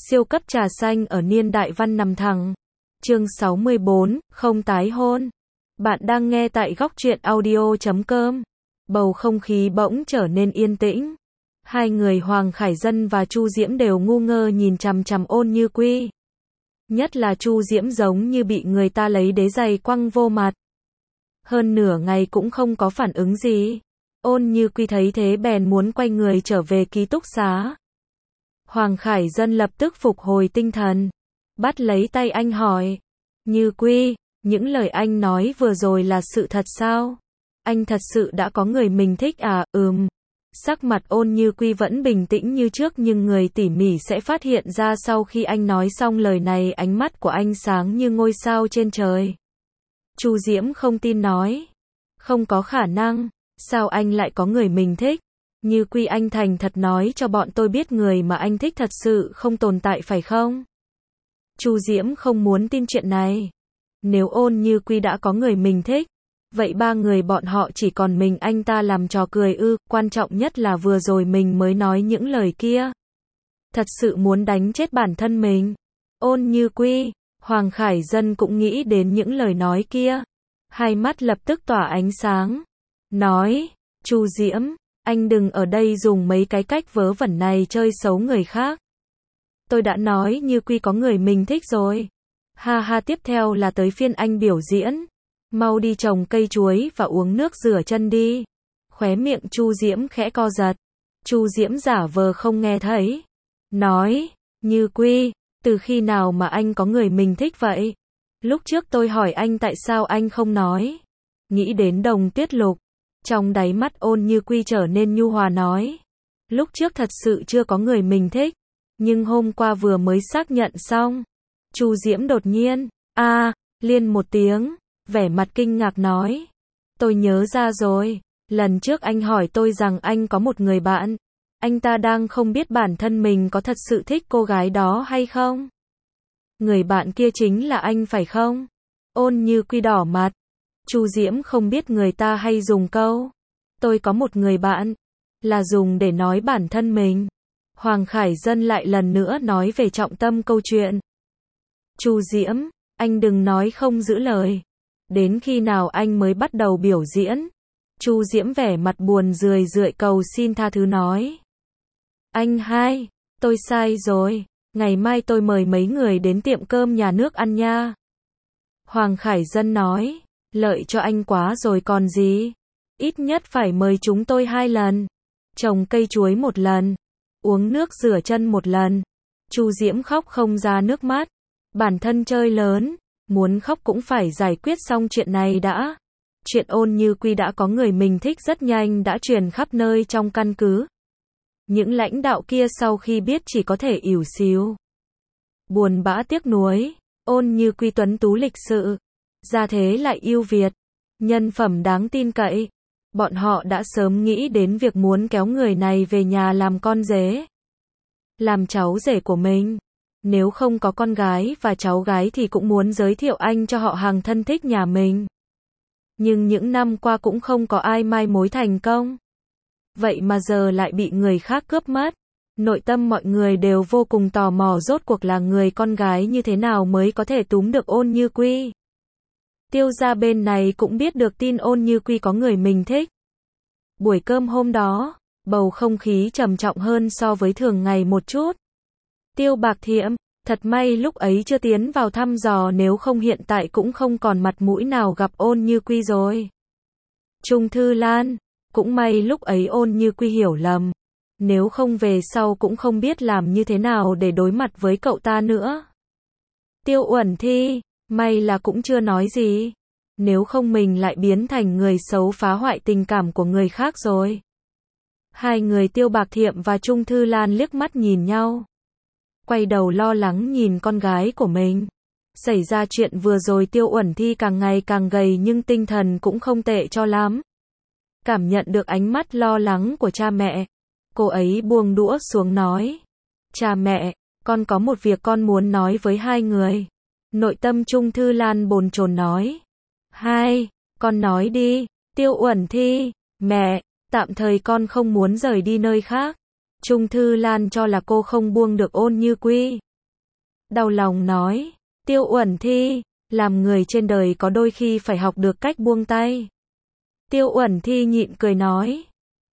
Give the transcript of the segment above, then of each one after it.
Siêu cấp trà xanh ở niên đại văn nằm thẳng. Chương 64, không tái hôn. Bạn đang nghe tại góc truyện audio.com. Bầu không khí bỗng trở nên yên tĩnh. Hai người Hoàng Khải Dân và Chu Diễm đều ngu ngơ nhìn chằm chằm Ôn Như Quy. Nhất là Chu Diễm giống như bị người ta lấy đế giày quăng vô mặt. Hơn nửa ngày cũng không có phản ứng gì. Ôn Như Quy thấy thế bèn muốn quay người trở về ký túc xá. Hoàng Khải Dân lập tức phục hồi tinh thần. Bắt lấy tay anh hỏi. Như Quy, những lời anh nói vừa rồi là sự thật sao? Anh thật sự đã có người mình thích à? Sắc mặt Ôn Như Quy vẫn bình tĩnh như trước nhưng người tỉ mỉ sẽ phát hiện ra sau khi anh nói xong lời này ánh mắt của anh sáng như ngôi sao trên trời. Chu Diễm không tin nói. Không có khả năng, sao anh lại có người mình thích? Như Quy, anh thành thật nói cho bọn tôi biết người mà anh thích thật sự không tồn tại phải không? Chu Diễm không muốn tin chuyện này. Nếu Ôn Như Quy đã có người mình thích, vậy ba người bọn họ chỉ còn mình anh ta làm trò cười ư? Quan trọng nhất là vừa rồi mình mới nói những lời kia. Thật sự muốn đánh chết bản thân mình. Ôn Như Quy, Hoàng Khải Dân cũng nghĩ đến những lời nói kia. Hai mắt lập tức tỏa ánh sáng. Nói, Chu Diễm, anh đừng ở đây dùng mấy cái cách vớ vẩn này chơi xấu người khác. Tôi đã nói Như Quy có người mình thích rồi. Ha ha, tiếp theo là tới phiên anh biểu diễn. Mau đi trồng cây chuối và uống nước rửa chân đi. Khóe miệng Chu Diễm khẽ co giật. Chu Diễm giả vờ không nghe thấy. Nói, Như Quy, từ khi nào mà anh có người mình thích vậy? Lúc trước tôi hỏi anh tại sao anh không nói. Nghĩ đến Đồng Tuyết Lục. Trong đáy mắt Ôn Như Quy trở nên nhu hòa nói. Lúc trước thật sự chưa có người mình thích. Nhưng hôm qua vừa mới xác nhận xong. Chu Diễm đột nhiên, liên một tiếng, vẻ mặt kinh ngạc nói. Tôi nhớ ra rồi, lần trước anh hỏi tôi rằng anh có một người bạn. Anh ta đang không biết bản thân mình có thật sự thích cô gái đó hay không? Người bạn kia chính là anh phải không? Ôn Như Quy đỏ mặt. Chu Diễm không biết người ta hay dùng câu tôi có một người bạn là dùng để nói bản thân mình. Hoàng Khải Dân lại lần nữa nói về trọng tâm câu chuyện. Chu Diễm, anh đừng nói không giữ lời. Đến khi nào anh mới bắt đầu biểu diễn? Chu Diễm vẻ mặt buồn rười rượi cầu xin tha thứ nói. Anh hai, tôi sai rồi. Ngày mai tôi mời mấy người đến tiệm cơm nhà nước ăn nha. Hoàng Khải Dân nói. Lợi cho anh quá rồi còn gì. Ít nhất phải mời chúng tôi 2 lần. Trồng cây chuối 1 lần. Uống nước rửa chân 1 lần. Chu Diễm khóc không ra nước mắt. Bản thân chơi lớn, muốn khóc cũng phải giải quyết xong chuyện này đã. Chuyện Ôn Như Quy đã có người mình thích rất nhanh đã truyền khắp nơi trong căn cứ. Những lãnh đạo kia sau khi biết chỉ có thể ỉu xìu. Buồn bã tiếc nuối. Ôn Như Quy tuấn tú lịch sự. Gia thế lại ưu việt. Nhân phẩm đáng tin cậy. Bọn họ đã sớm nghĩ đến việc muốn kéo người này về nhà làm con rể. Làm cháu rể của mình. Nếu không có con gái và cháu gái thì cũng muốn giới thiệu anh cho họ hàng thân thích nhà mình. Nhưng những năm qua cũng không có ai mai mối thành công. Vậy mà giờ lại bị người khác cướp mất. Nội tâm mọi người đều vô cùng tò mò rốt cuộc là người con gái như thế nào mới có thể túm được Ôn Như Quy. Tiêu gia bên này cũng biết được tin Ôn Như Quy có người mình thích. Buổi cơm hôm đó, bầu không khí trầm trọng hơn so với thường ngày một chút. Tiêu Bạc Thiệm, thật may lúc ấy chưa tiến vào thăm dò, nếu không hiện tại cũng không còn mặt mũi nào gặp Ôn Như Quy rồi. Trung Thư Lan, cũng may lúc ấy Ôn Như Quy hiểu lầm. Nếu không về sau cũng không biết làm như thế nào để đối mặt với cậu ta nữa. Tiêu Uẩn Thi, may là cũng chưa nói gì. Nếu không mình lại biến thành người xấu phá hoại tình cảm của người khác rồi. Hai người Tiêu Bạc Thiệm và Trung Thư Lan liếc mắt nhìn nhau. Quay đầu lo lắng nhìn con gái của mình. Xảy ra chuyện vừa rồi Tiêu Uẩn Thi càng ngày càng gầy nhưng tinh thần cũng không tệ cho lắm. Cảm nhận được ánh mắt lo lắng của cha mẹ. Cô ấy buông đũa xuống nói. Cha mẹ, con có một việc con muốn nói với hai người. Nội tâm Trung Thư Lan bồn chồn nói. Hai, con nói đi. Tiêu Uẩn Thi, mẹ, tạm thời con không muốn rời đi nơi khác. Trung Thư Lan cho là cô không buông được Ôn Như Quy. đau lòng nói, Tiêu Uẩn Thi, làm người trên đời có đôi khi phải học được cách buông tay. Tiêu Uẩn Thi nhịn cười nói,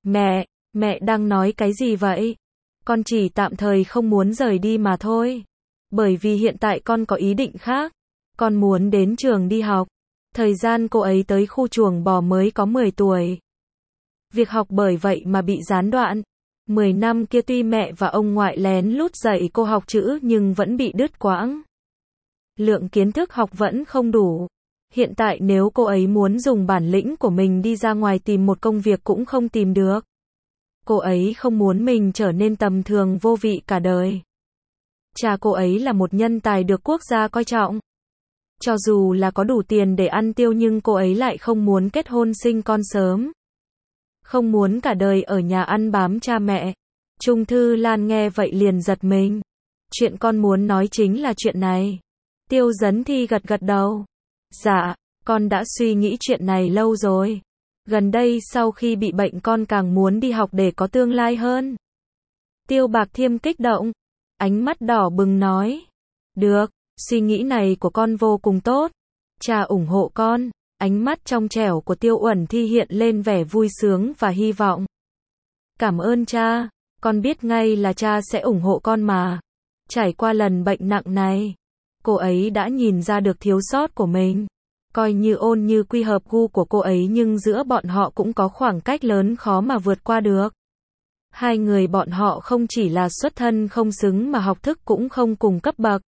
mẹ đang nói cái gì vậy? Con chỉ tạm thời không muốn rời đi mà thôi. Bởi vì hiện tại con có ý định khác. Con muốn đến trường đi học. Thời gian cô ấy tới khu chuồng bò mới có 10 tuổi. Việc học bởi vậy mà bị gián đoạn. 10 năm kia tuy mẹ và ông ngoại lén lút dạy cô học chữ nhưng vẫn bị đứt quãng. Lượng kiến thức học vẫn không đủ. Hiện tại nếu cô ấy muốn dùng bản lĩnh của mình đi ra ngoài tìm một công việc cũng không tìm được. Cô ấy không muốn mình trở nên tầm thường vô vị cả đời. Cha cô ấy là một nhân tài được quốc gia coi trọng. Cho dù là có đủ tiền để ăn tiêu nhưng cô ấy lại không muốn kết hôn sinh con sớm. Không muốn cả đời ở nhà ăn bám cha mẹ. Trung Thư Lan nghe vậy liền giật mình. Chuyện con muốn nói chính là chuyện này. Tiêu Dấn Thi gật gật đầu. Dạ, con đã suy nghĩ chuyện này lâu rồi. Gần đây sau khi bị bệnh con càng muốn đi học để có tương lai hơn. Tiêu Bạc Thiêm kích động. Ánh mắt đỏ bừng nói. Được, suy nghĩ này của con vô cùng tốt. Cha ủng hộ con. Ánh mắt trong trẻo của Tiêu Uẩn Thi hiện lên vẻ vui sướng và hy vọng. Cảm ơn cha, con biết ngay là cha sẽ ủng hộ con mà. Trải qua lần bệnh nặng này, cô ấy đã nhìn ra được thiếu sót của mình. Coi như Ôn Như Quy hợp gu của cô ấy nhưng giữa bọn họ cũng có khoảng cách lớn khó mà vượt qua được. Hai người bọn họ không chỉ là xuất thân không xứng mà học thức cũng không cùng cấp bậc.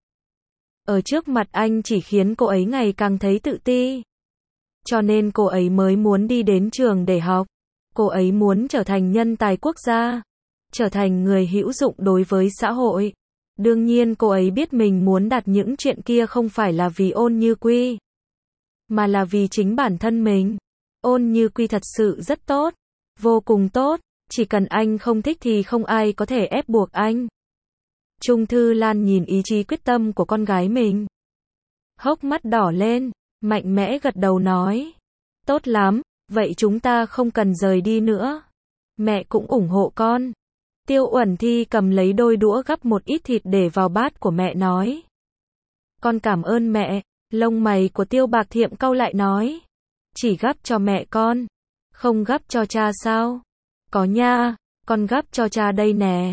Ở trước mặt anh chỉ khiến cô ấy ngày càng thấy tự ti. Cho nên cô ấy mới muốn đi đến trường để học. Cô ấy muốn trở thành nhân tài quốc gia. Trở thành người hữu dụng đối với xã hội. Đương nhiên cô ấy biết mình muốn đạt những chuyện kia không phải là vì Ôn Như Quy. Mà là vì chính bản thân mình. Ôn Như Quy thật sự rất tốt. Vô cùng tốt. Chỉ cần anh không thích thì không ai có thể ép buộc anh. Trung Thư Lan nhìn ý chí quyết tâm của con gái mình. Hốc mắt đỏ lên. Mạnh mẽ gật đầu nói. Tốt lắm, vậy chúng ta không cần rời đi nữa. Mẹ cũng ủng hộ con. Tiêu Uẩn Thi cầm lấy đôi đũa gắp một ít thịt để vào bát của mẹ nói. Con cảm ơn mẹ. Lông mày của Tiêu Bạc Thiệm cau lại nói. Chỉ gắp cho mẹ con. Không gắp cho cha sao? Có nha, con gắp cho cha đây nè.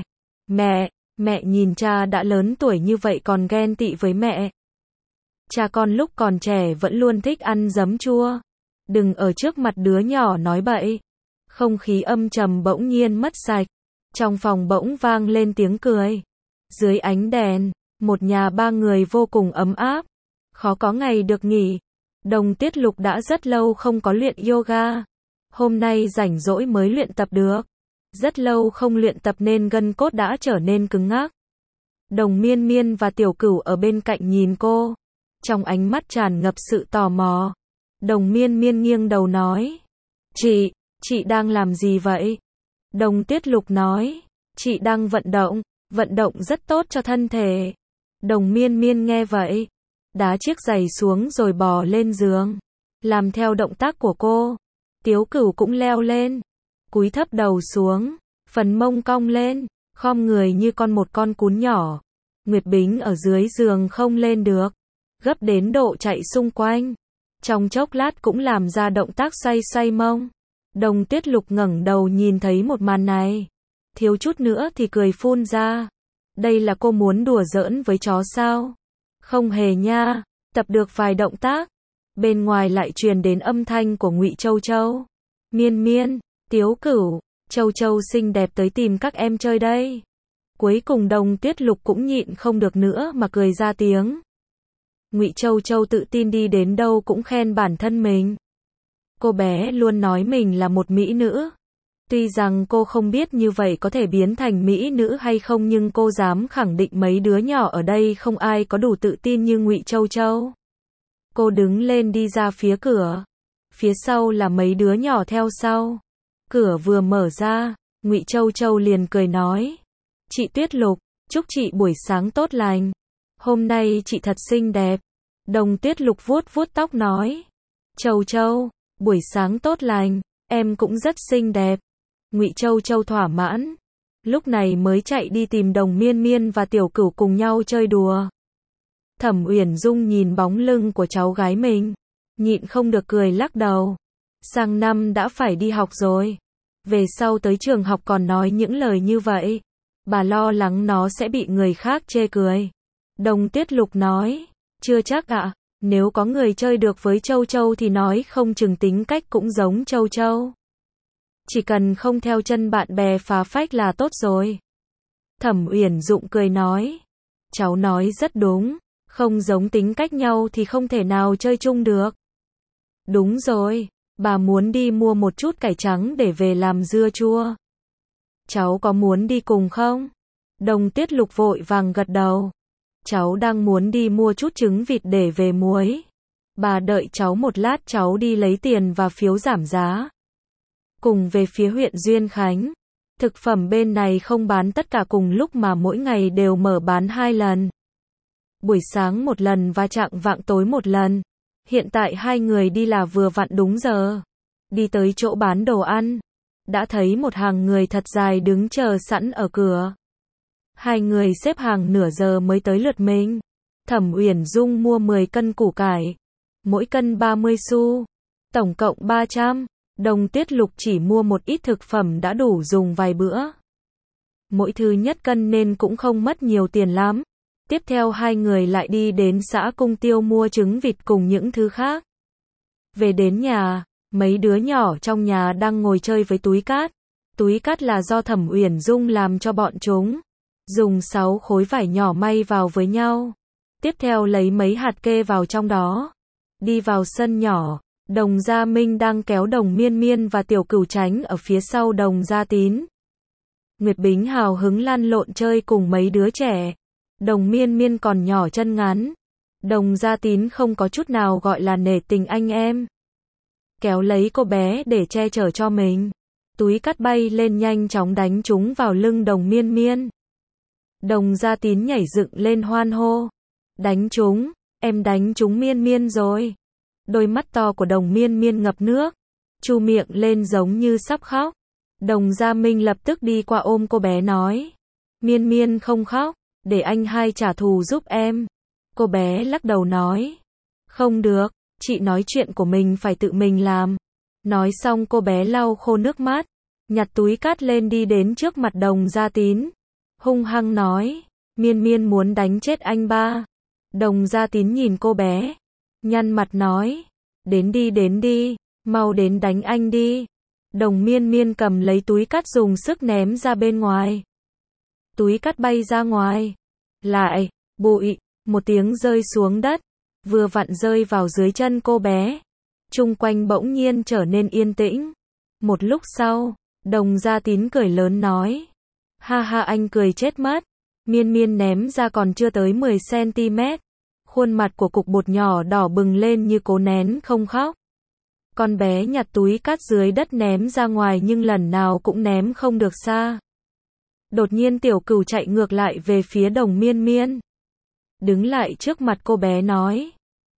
Mẹ nhìn cha đã lớn tuổi như vậy còn ghen tị với mẹ. Cha con lúc còn trẻ vẫn luôn thích ăn giấm chua. Đừng ở trước mặt đứa nhỏ nói bậy. Không khí âm trầm bỗng nhiên mất sạch. Trong phòng bỗng vang lên tiếng cười. Dưới ánh đèn, một nhà ba người vô cùng ấm áp. Khó có ngày được nghỉ. Đồng Tiết Lục đã rất lâu không có luyện yoga. Hôm nay rảnh rỗi mới luyện tập được. Rất lâu không luyện tập nên gân cốt đã trở nên cứng ngắc. Đồng Miên Miên và Tiểu Cửu ở bên cạnh nhìn cô. Trong ánh mắt tràn ngập sự tò mò. Đồng Miên Miên nghiêng đầu nói. Chị đang làm gì vậy? Đồng Tiết Lục nói. Chị đang vận động rất tốt cho thân thể. Đồng Miên Miên nghe vậy. Đá chiếc giày xuống rồi bò lên giường. Làm theo động tác của cô. Tiếu Cửu cũng leo lên. Cúi thấp đầu xuống. Phần mông cong lên. Khom người như một con cún nhỏ. Nguyệt Bính ở dưới giường không lên được. Gấp đến độ chạy xung quanh. Trong chốc lát cũng làm ra động tác xoay xoay mông. Đồng Tiết Lục ngẩng đầu nhìn thấy một màn này. Thiếu chút nữa thì cười phun ra. Đây là cô muốn đùa giỡn với chó sao? Không hề nha. Tập được vài động tác. Bên ngoài lại truyền đến âm thanh của Ngụy Châu Châu. Miên Miên, Tiếu Cửu, Châu Châu xinh đẹp tới tìm các em chơi đây. Cuối cùng Đồng Tiết Lục cũng nhịn không được nữa mà cười ra tiếng. Ngụy Châu Châu tự tin đi đến đâu cũng khen bản thân mình. Cô bé luôn nói mình là một mỹ nữ. Tuy rằng cô không biết như vậy có thể biến thành mỹ nữ hay không nhưng cô dám khẳng định mấy đứa nhỏ ở đây không ai có đủ tự tin như Ngụy Châu Châu. Cô đứng lên đi ra phía cửa. Phía sau là mấy đứa nhỏ theo sau. Cửa vừa mở ra, Ngụy Châu Châu liền cười nói. Chị Tuyết Lục, chúc chị buổi sáng tốt lành. Hôm nay chị thật xinh đẹp. Đồng Tiết Lục vuốt vuốt tóc nói. Châu Châu, buổi sáng tốt lành, em cũng rất xinh đẹp. Ngụy Châu Châu thỏa mãn. Lúc này mới chạy đi tìm Đồng Miên Miên và Tiểu Cửu cùng nhau chơi đùa. Thẩm Uyển Dung nhìn bóng lưng của cháu gái mình, nhịn không được cười lắc đầu. Sang năm đã phải đi học rồi. Về sau tới trường học còn nói những lời như vậy. Bà lo lắng nó sẽ bị người khác chê cười. Đồng Tuyết Lục nói, chưa chắc ạ, nếu có người chơi được với Châu Châu thì nói không chừng tính cách cũng giống Châu Châu. Chỉ cần không theo chân bạn bè phá phách là tốt rồi. Thẩm Uyển Dụng cười nói, cháu nói rất đúng, không giống tính cách nhau thì không thể nào chơi chung được. Đúng rồi, bà muốn đi mua một chút cải trắng để về làm dưa chua. Cháu có muốn đi cùng không? Đồng Tuyết Lục vội vàng gật đầu. Cháu đang muốn đi mua chút trứng vịt để về muối. Bà đợi cháu một lát, cháu đi lấy tiền và phiếu giảm giá. Cùng về phía huyện Duyên Khánh. Thực phẩm bên này không bán tất cả cùng lúc mà mỗi ngày đều mở bán 2 lần. Buổi sáng một lần và chạng vạng tối một lần. Hiện tại hai người đi là vừa vặn đúng giờ. Đi tới chỗ bán đồ ăn. Đã thấy một hàng người thật dài đứng chờ sẵn ở cửa. Hai người xếp hàng nửa giờ mới tới lượt mình. Thẩm Uyển Dung mua 10 cân củ cải. Mỗi cân 30 xu. Tổng cộng 300. Đồng Tuyết Lục chỉ mua một ít thực phẩm đã đủ dùng vài bữa. Mỗi thứ nhất cân nên cũng không mất nhiều tiền lắm. Tiếp theo hai người lại đi đến xã Cung Tiêu mua trứng vịt cùng những thứ khác. Về đến nhà, mấy đứa nhỏ trong nhà đang ngồi chơi với túi cát. Túi cát là do Thẩm Uyển Dung làm cho bọn chúng. Dùng 6 khối vải nhỏ may vào với nhau. Tiếp theo lấy mấy hạt kê vào trong đó. Đi vào sân nhỏ, Đồng Gia Minh đang kéo Đồng Miên Miên và Tiểu Cửu tránh ở phía sau Đồng Gia Tín. Nguyệt Bính hào hứng lăn lộn chơi cùng mấy đứa trẻ. Đồng Miên Miên còn nhỏ chân ngắn. Đồng Gia Tín không có chút nào gọi là nể tình anh em. Kéo lấy cô bé để che chở cho mình. Túi cát bay lên nhanh chóng đánh chúng vào lưng Đồng Miên Miên. Đồng Gia Tín nhảy dựng lên hoan hô. Đánh chúng, em đánh chúng Miên Miên rồi. Đôi mắt to của Đồng Miên Miên ngập nước. Chu miệng lên giống như sắp khóc. Đồng Gia Minh lập tức đi qua ôm cô bé nói. Miên Miên không khóc, để anh hai trả thù giúp em. Cô bé lắc đầu nói. Không được, chị nói chuyện của mình phải tự mình làm. Nói xong cô bé lau khô nước mắt. Nhặt túi cát lên đi đến trước mặt Đồng Gia Tín. Hung hăng nói. Miên Miên muốn đánh chết anh ba. Đồng Gia Tín nhìn cô bé. Nhăn mặt nói. Đến đi, mau đến đánh anh đi. Đồng Miên Miên cầm lấy túi cát dùng sức ném ra bên ngoài. Túi cát bay ra ngoài. Lại, bụi, một tiếng rơi xuống đất. Vừa vặn rơi vào dưới chân cô bé. Chung quanh bỗng nhiên trở nên yên tĩnh. Một lúc sau, Đồng Gia Tín cười lớn nói. Ha ha, anh cười chết mất. Miên Miên ném ra còn chưa tới 10 cm. Khuôn mặt của cục bột nhỏ đỏ bừng lên như cố nén không khóc. Con bé nhặt túi cát dưới đất ném ra ngoài nhưng lần nào cũng ném không được xa. Đột nhiên Tiểu Cửu chạy ngược lại về phía Đồng Miên Miên. Đứng lại trước mặt cô bé nói.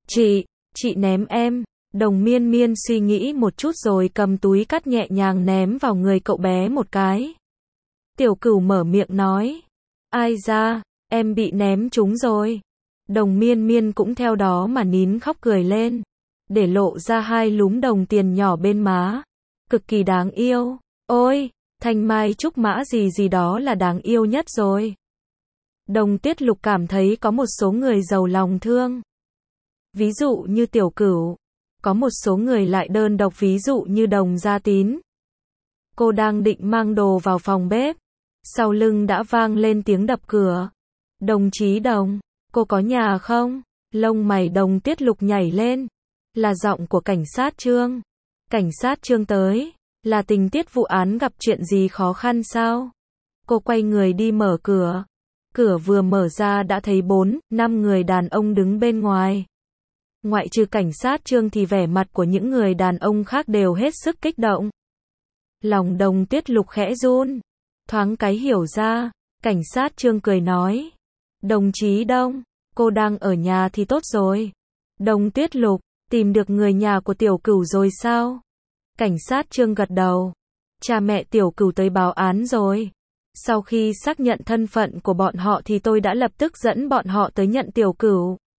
Chị ném em. Đồng Miên Miên suy nghĩ một chút rồi cầm túi cát nhẹ nhàng ném vào người cậu bé một cái. Tiểu Cửu mở miệng nói. Ai da, em bị ném trúng rồi. Đồng Miên Miên cũng theo đó mà nín khóc cười lên. Để lộ ra 2 lúm đồng tiền nhỏ bên má. Cực kỳ đáng yêu. Ôi, thanh mai trúc mã gì đó là đáng yêu nhất rồi. Đồng Tuyết Lục cảm thấy có một số người giàu lòng thương. Ví dụ như Tiểu Cửu. Có một số người lại đơn độc, ví dụ như Đồng Gia Tín. Cô đang định mang đồ vào phòng bếp. Sau lưng đã vang lên tiếng đập cửa. Đồng chí Đồng, cô có nhà không? Lông mày Đồng Tuyết Lục nhảy lên. Là giọng của cảnh sát Trương. Cảnh sát Trương tới. Là tình tiết vụ án gặp chuyện gì khó khăn sao? Cô quay người đi mở cửa. Cửa vừa mở ra đã thấy 4-5 người đàn ông đứng bên ngoài. Ngoại trừ cảnh sát Trương thì vẻ mặt của những người đàn ông khác đều hết sức kích động. Lòng Đồng Tuyết Lục khẽ run. Thoáng cái hiểu ra. Cảnh sát Trương cười nói. Đồng chí Đông, cô đang ở nhà thì tốt rồi. Đồng Tuyết Lục, tìm được người nhà của Tiểu Cửu rồi sao? Cảnh sát Trương gật đầu. Cha mẹ Tiểu Cửu tới báo án rồi. Sau khi xác nhận thân phận của bọn họ thì tôi đã lập tức dẫn bọn họ tới nhận Tiểu Cửu.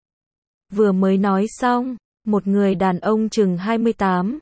Vừa mới nói xong, một người đàn ông chừng 28,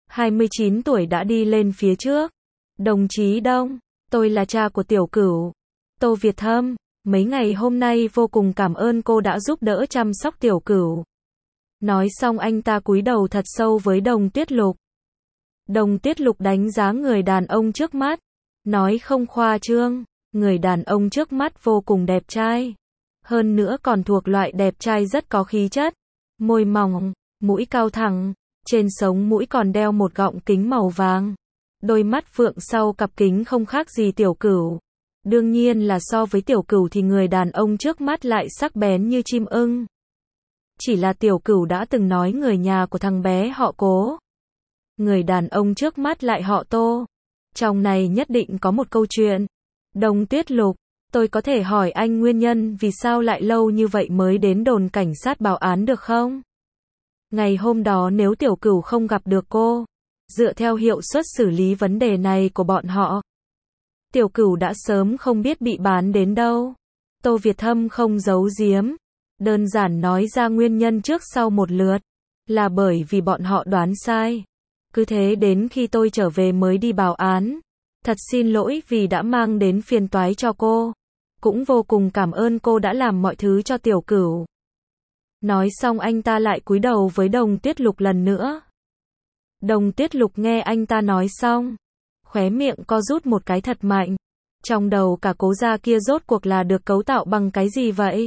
29 tuổi đã đi lên phía trước. Đồng chí Đông, tôi là cha của Tiểu Cửu. Tô Việt Thâm, mấy ngày hôm nay vô cùng cảm ơn cô đã giúp đỡ chăm sóc Tiểu Cửu. Nói xong anh ta cúi đầu thật sâu với Đồng Tuyết Lục. Đồng Tuyết Lục đánh giá người đàn ông trước mắt, nói không khoa trương, người đàn ông trước mắt vô cùng đẹp trai. Hơn nữa còn thuộc loại đẹp trai rất có khí chất. Môi mỏng, mũi cao thẳng, trên sống mũi còn đeo một gọng kính màu vàng. Đôi mắt phượng sau cặp kính không khác gì Tiểu Cửu. Đương nhiên là so với Tiểu Cửu thì người đàn ông trước mắt lại sắc bén như chim ưng. Chỉ là Tiểu Cửu đã từng nói người nhà của thằng bé họ Cố. Người đàn ông trước mắt lại họ Tô. Trong này nhất định có một câu chuyện. Đồng Tuyết Lục, tôi có thể hỏi anh nguyên nhân vì sao lại lâu như vậy mới đến đồn cảnh sát báo án được không? Ngày hôm đó nếu Tiểu Cửu không gặp được cô, dựa theo hiệu suất xử lý vấn đề này của bọn họ, Tiểu Cửu đã sớm không biết bị bán đến đâu. Tô Việt Thâm không giấu giếm, đơn giản nói ra nguyên nhân trước sau một lượt, là bởi vì bọn họ đoán sai. Cứ thế đến khi tôi trở về mới đi báo án. Thật xin lỗi vì đã mang đến phiền toái cho cô. Cũng vô cùng cảm ơn cô đã làm mọi thứ cho Tiểu Cửu. Nói xong anh ta lại cúi đầu với Đồng Tuyết Lục lần nữa. Đồng Tuyết Lục nghe anh ta nói xong, khóe miệng co rút một cái thật mạnh. Trong đầu cả Cố gia kia rốt cuộc là được cấu tạo bằng cái gì vậy?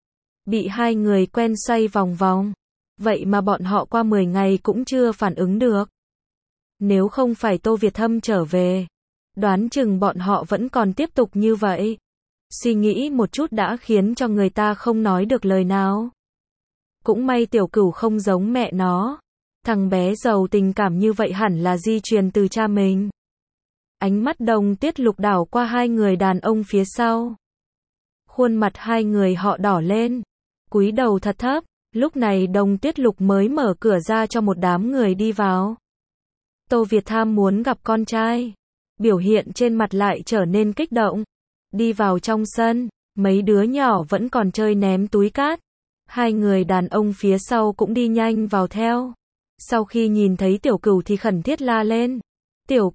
Bị hai người quen xoay vòng vòng. Vậy mà bọn họ qua 10 ngày cũng chưa phản ứng được. Nếu không phải Tô Việt Thâm trở về, đoán chừng bọn họ vẫn còn tiếp tục như vậy. Suy nghĩ một chút đã khiến cho người ta không nói được lời nào. Cũng may Tiểu Cửu không giống mẹ nó. Thằng bé giàu tình cảm như vậy hẳn là di truyền từ cha mình. Ánh mắt Đồng Tuyết Lục đảo qua hai người đàn ông phía sau. Khuôn mặt hai người họ đỏ lên, cúi đầu thật thấp. Lúc này Đồng Tuyết Lục mới mở cửa ra cho một đám người đi vào. Tô Việt Tham muốn gặp con trai. Biểu hiện trên mặt lại trở nên kích động. Đi vào trong sân, mấy đứa nhỏ vẫn còn chơi ném túi cát. Hai người đàn ông phía sau cũng đi nhanh vào theo. Sau khi nhìn thấy Tiểu Cửu thì khẩn thiết la lên. Tiểu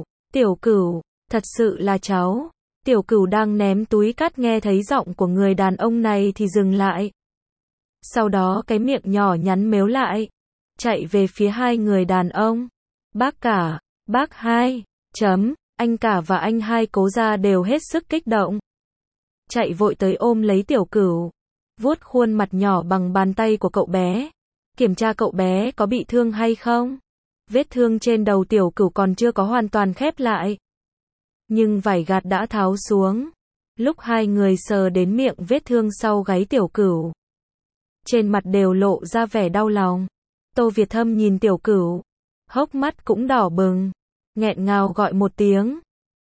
Cửu, thật sự là cháu. Tiểu Cửu đang ném túi cát nghe thấy giọng của người đàn ông này thì dừng lại. Sau đó cái miệng nhỏ nhắn méo lại. Chạy về phía hai người đàn ông. Bác cả, bác hai, anh cả và anh hai Cố gia đều hết sức kích động. Chạy vội tới ôm lấy Tiểu Cửu. Vuốt khuôn mặt nhỏ bằng bàn tay của cậu bé. Kiểm tra cậu bé có bị thương hay không. Vết thương trên đầu Tiểu Cửu còn chưa có hoàn toàn khép lại. Nhưng vải gạt đã tháo xuống. Lúc hai người sờ đến miệng vết thương sau gáy Tiểu Cửu, trên mặt đều lộ ra vẻ đau lòng. Tô Việt Thâm nhìn Tiểu Cửu, hốc mắt cũng đỏ bừng, nghẹn ngào gọi một tiếng.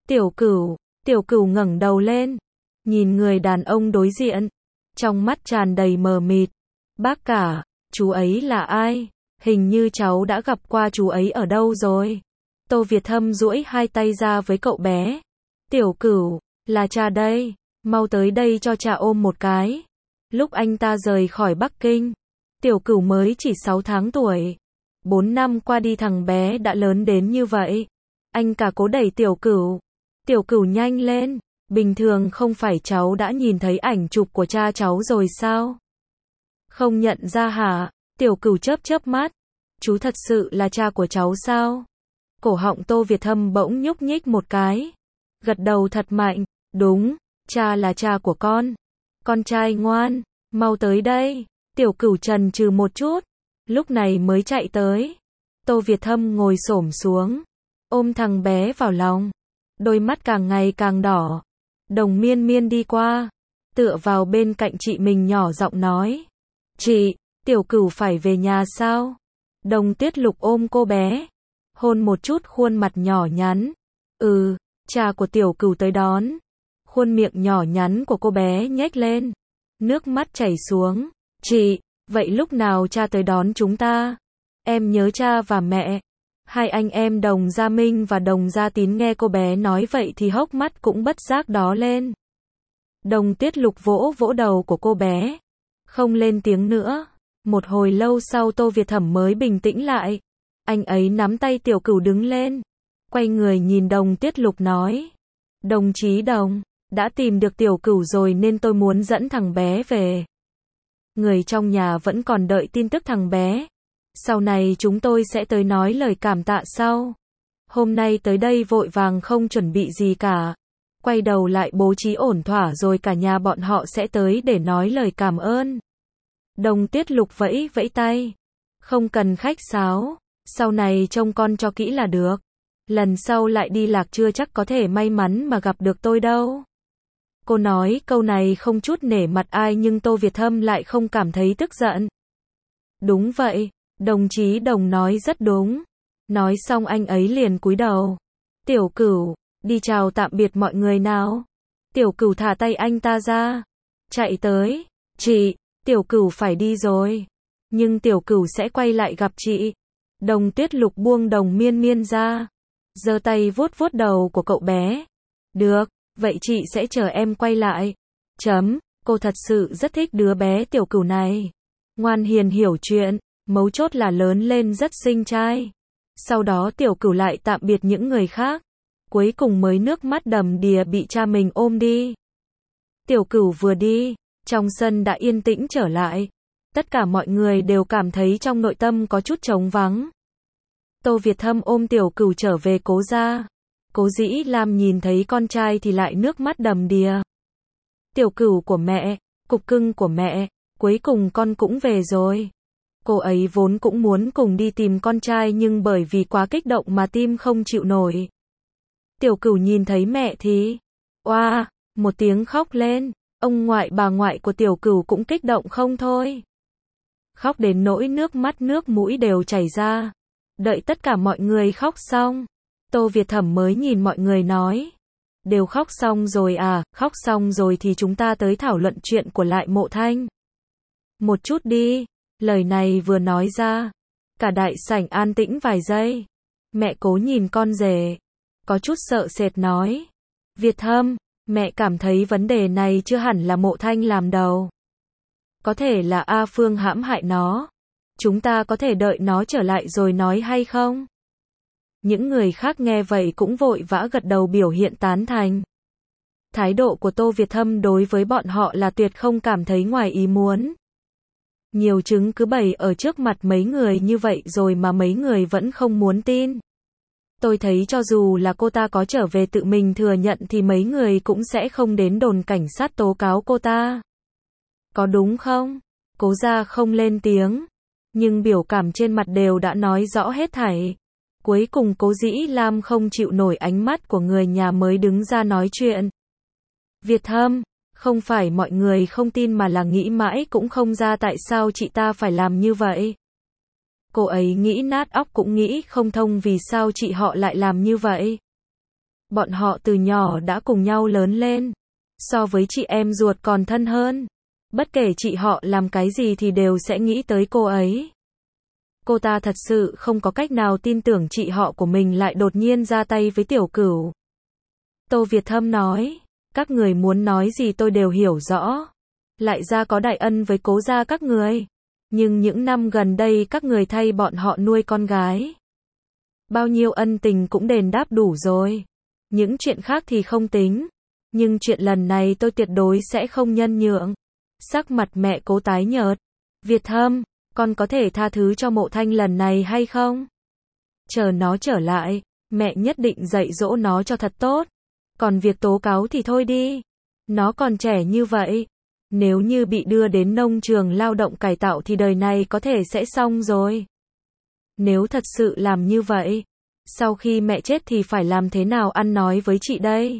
Tiểu Cửu ngẩng đầu lên, nhìn người đàn ông đối diện, trong mắt tràn đầy mờ mịt. Bác cả, chú ấy là ai? Hình như cháu đã gặp qua chú ấy ở đâu rồi? Tô Việt Thâm duỗi hai tay ra với cậu bé. Tiểu Cửu, là cha đây, mau tới đây cho cha ôm một cái. Lúc anh ta rời khỏi Bắc Kinh, Tiểu Cửu mới chỉ 6 tháng tuổi. 4 năm qua đi thằng bé đã lớn đến như vậy. Anh cả cố đẩy Tiểu Cửu. Tiểu Cửu nhanh lên, bình thường không phải cháu đã nhìn thấy ảnh chụp của cha cháu rồi sao? Không nhận ra hả? Tiểu Cửu chớp mắt. Chú thật sự là cha của cháu sao? Cổ họng Tô Việt Thâm bỗng nhúc nhích một cái. Gật đầu thật mạnh. Đúng, cha là cha của con. Con trai ngoan, mau tới đây. Tiểu Cửu chần chừ một chút, lúc này mới chạy tới. Tô Việt Thâm ngồi xổm xuống, ôm thằng bé vào lòng. Đôi mắt càng ngày càng đỏ. Đồng Miên Miên đi qua, tựa vào bên cạnh chị mình nhỏ giọng nói. Chị, Tiểu Cửu phải về nhà sao? Đồng Tuyết Lục ôm cô bé, hôn một chút khuôn mặt nhỏ nhắn. Cha của Tiểu Cửu tới đón. Khuôn miệng nhỏ nhắn của cô bé nhếch lên, nước mắt chảy xuống. Chị, vậy lúc nào cha tới đón chúng ta? Em nhớ cha và mẹ. Hai anh em Đồng Gia Minh và Đồng Gia Tín nghe cô bé nói vậy thì hốc mắt cũng bất giác đỏ lên. Đồng Tuyết Lục vỗ vỗ đầu của cô bé, không lên tiếng nữa. Một hồi lâu sau Tô Việt Thẩm mới bình tĩnh lại. Anh ấy nắm tay Tiểu Cửu đứng lên. Quay người nhìn Đồng Tiết Lục nói. Đồng chí Đồng, đã tìm được Tiểu Cửu rồi nên tôi muốn dẫn thằng bé về. Người trong nhà vẫn còn đợi tin tức thằng bé. Sau này chúng tôi sẽ tới nói lời cảm tạ sau. Hôm nay tới đây vội vàng không chuẩn bị gì cả. Quay đầu lại bố trí ổn thỏa rồi cả nhà bọn họ sẽ tới để nói lời cảm ơn. Đồng Tiết Lục vẫy vẫy tay. Không cần khách sáo. Sau này trông con cho kỹ là được. Lần sau lại đi lạc chưa chắc có thể may mắn mà gặp được tôi đâu. Cô nói câu này không chút nể mặt ai nhưng Tô Việt Thâm lại không cảm thấy tức giận. Đúng vậy, đồng chí Đồng nói rất đúng. Nói xong anh ấy liền cúi đầu. Tiểu Cửu, đi chào tạm biệt mọi người nào. Tiểu Cửu thả tay anh ta ra. Chạy tới. Chị, Tiểu Cửu phải đi rồi. Nhưng Tiểu Cửu sẽ quay lại gặp chị. Đồng Tiết Lục buông Đồng Miên Miên ra. Giơ tay vuốt vuốt đầu của cậu bé. Được, vậy chị sẽ chờ em quay lại. Cô thật sự rất thích đứa bé Tiểu Cửu này. Ngoan hiền hiểu chuyện, mấu chốt là lớn lên rất xinh trai. Sau đó Tiểu Cửu lại tạm biệt những người khác. Cuối cùng mới nước mắt đầm đìa bị cha mình ôm đi. Tiểu Cửu vừa đi, trong sân đã yên tĩnh trở lại. Tất cả mọi người đều cảm thấy trong nội tâm có chút trống vắng. Tô Việt Thâm ôm Tiểu Cửu trở về Cố gia. Cố Dĩ Lam nhìn thấy con trai thì lại nước mắt đầm đìa. Tiểu Cửu của mẹ, cục cưng của mẹ, cuối cùng con cũng về rồi. Cô ấy vốn cũng muốn cùng đi tìm con trai nhưng bởi vì quá kích động mà tim không chịu nổi. Tiểu Cửu nhìn thấy mẹ thì, oa, một tiếng khóc lên. Ông ngoại bà ngoại của Tiểu Cửu cũng kích động không thôi. Khóc đến nỗi nước mắt nước mũi đều chảy ra. Đợi tất cả mọi người khóc xong, Tô Việt Thẩm mới nhìn mọi người nói. Đều khóc xong rồi à, khóc xong rồi thì chúng ta tới thảo luận chuyện của Lại Mộ Thanh. Một chút đi, lời này vừa nói ra. Cả đại sảnh an tĩnh vài giây. Mẹ Cố nhìn con rể. Có chút sợ sệt nói. Việt Thâm, mẹ cảm thấy vấn đề này chưa hẳn là Mộ Thanh làm đầu. Có thể là A Phương hãm hại nó. Chúng ta có thể đợi nó trở lại rồi nói hay không? Những người khác nghe vậy cũng vội vã gật đầu biểu hiện tán thành. Thái độ của Tô Việt Thâm đối với bọn họ là tuyệt không cảm thấy ngoài ý muốn. Nhiều chứng cứ bày ở trước mặt mấy người như vậy rồi mà mấy người vẫn không muốn tin. Tôi thấy cho dù là cô ta có trở về tự mình thừa nhận thì mấy người cũng sẽ không đến đồn cảnh sát tố cáo cô ta. Có đúng không? Cố gia không lên tiếng. Nhưng biểu cảm trên mặt đều đã nói rõ hết thảy. Cuối cùng Cố Dĩ Lam không chịu nổi ánh mắt của người nhà mới đứng ra nói chuyện. Việt Thâm, không phải mọi người không tin mà là nghĩ mãi cũng không ra tại sao chị ta phải làm như vậy. Cô ấy nghĩ nát óc cũng nghĩ không thông vì sao chị họ lại làm như vậy. Bọn họ từ nhỏ đã cùng nhau lớn lên. So với chị em ruột còn thân hơn. Bất kể chị họ làm cái gì thì đều sẽ nghĩ tới cô ấy. Cô ta thật sự không có cách nào tin tưởng chị họ của mình lại đột nhiên ra tay với Tiểu Cửu. Tô Việt Thâm nói, các người muốn nói gì tôi đều hiểu rõ. Lại ra có đại ân với Cố gia các người. Nhưng những năm gần đây các người thay bọn họ nuôi con gái. Bao nhiêu ân tình cũng đền đáp đủ rồi. Những chuyện khác thì không tính. Nhưng chuyện lần này tôi tuyệt đối sẽ không nhân nhượng. Sắc mặt mẹ Cố tái nhợt. Việt Thâm, con có thể tha thứ cho Mộ Thanh lần này hay không? Chờ nó trở lại, mẹ nhất định dạy dỗ nó cho thật tốt. Còn việc tố cáo thì thôi đi. Nó còn trẻ như vậy. Nếu như bị đưa đến nông trường lao động cải tạo thì đời này có thể sẽ xong rồi. Nếu thật sự làm như vậy, sau khi mẹ chết thì phải làm thế nào ăn nói với chị đây?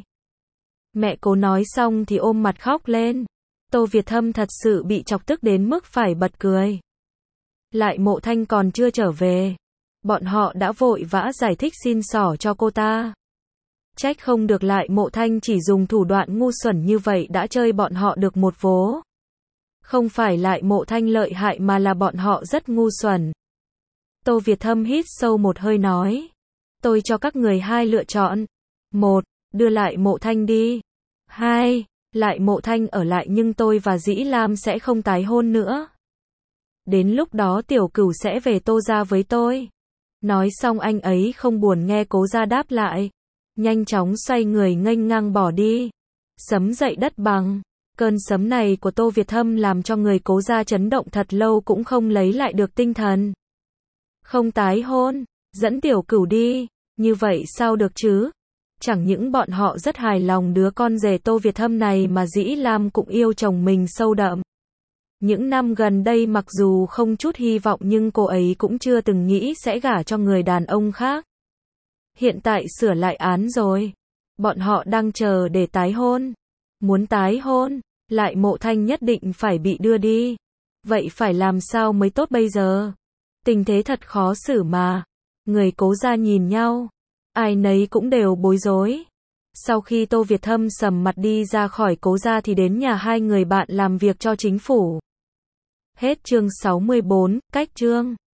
Mẹ Cố nói xong thì ôm mặt khóc lên. Tô Việt Thâm thật sự bị chọc tức đến mức phải bật cười. Lại Mộ Thanh còn chưa trở về. Bọn họ đã vội vã giải thích xin xỏ cho cô ta. Trách không được Lại Mộ Thanh chỉ dùng thủ đoạn ngu xuẩn như vậy đã chơi bọn họ được một vố. Không phải Lại Mộ Thanh lợi hại mà là bọn họ rất ngu xuẩn. Tô Việt Thâm hít sâu một hơi nói. Tôi cho các người hai lựa chọn. 1. Đưa Lại Mộ Thanh đi. 2. Lại Mộ Thanh ở lại nhưng tôi và Dĩ Lam sẽ không tái hôn nữa. Đến lúc đó tiểu cửu sẽ về Tô gia với tôi. Nói xong anh ấy không buồn nghe Cố gia đáp lại. Nhanh chóng xoay người nghênh ngang bỏ đi. Sấm dậy đất bằng. Cơn sấm này của Tô Việt Hâm làm cho người Cố gia chấn động thật lâu cũng không lấy lại được tinh thần. Không tái hôn, dẫn tiểu cửu đi, như vậy sao được chứ? Chẳng những bọn họ rất hài lòng đứa con rể Tô Việt Hâm này mà Dĩ Lam cũng yêu chồng mình sâu đậm. Những năm gần đây mặc dù không chút hy vọng nhưng cô ấy cũng chưa từng nghĩ sẽ gả cho người đàn ông khác. Hiện tại sửa lại án rồi. Bọn họ đang chờ để tái hôn. Muốn tái hôn, Lại Mộ Thanh nhất định phải bị đưa đi. Vậy phải làm sao mới tốt bây giờ? Tình thế thật khó xử mà. Người Cố gia nhìn nhau. Ai nấy cũng đều bối rối. Sau khi Tô Việt Hâm sầm mặt đi ra khỏi Cố gia thì đến nhà hai người bạn làm việc cho chính phủ. Hết chương 64, cách chương.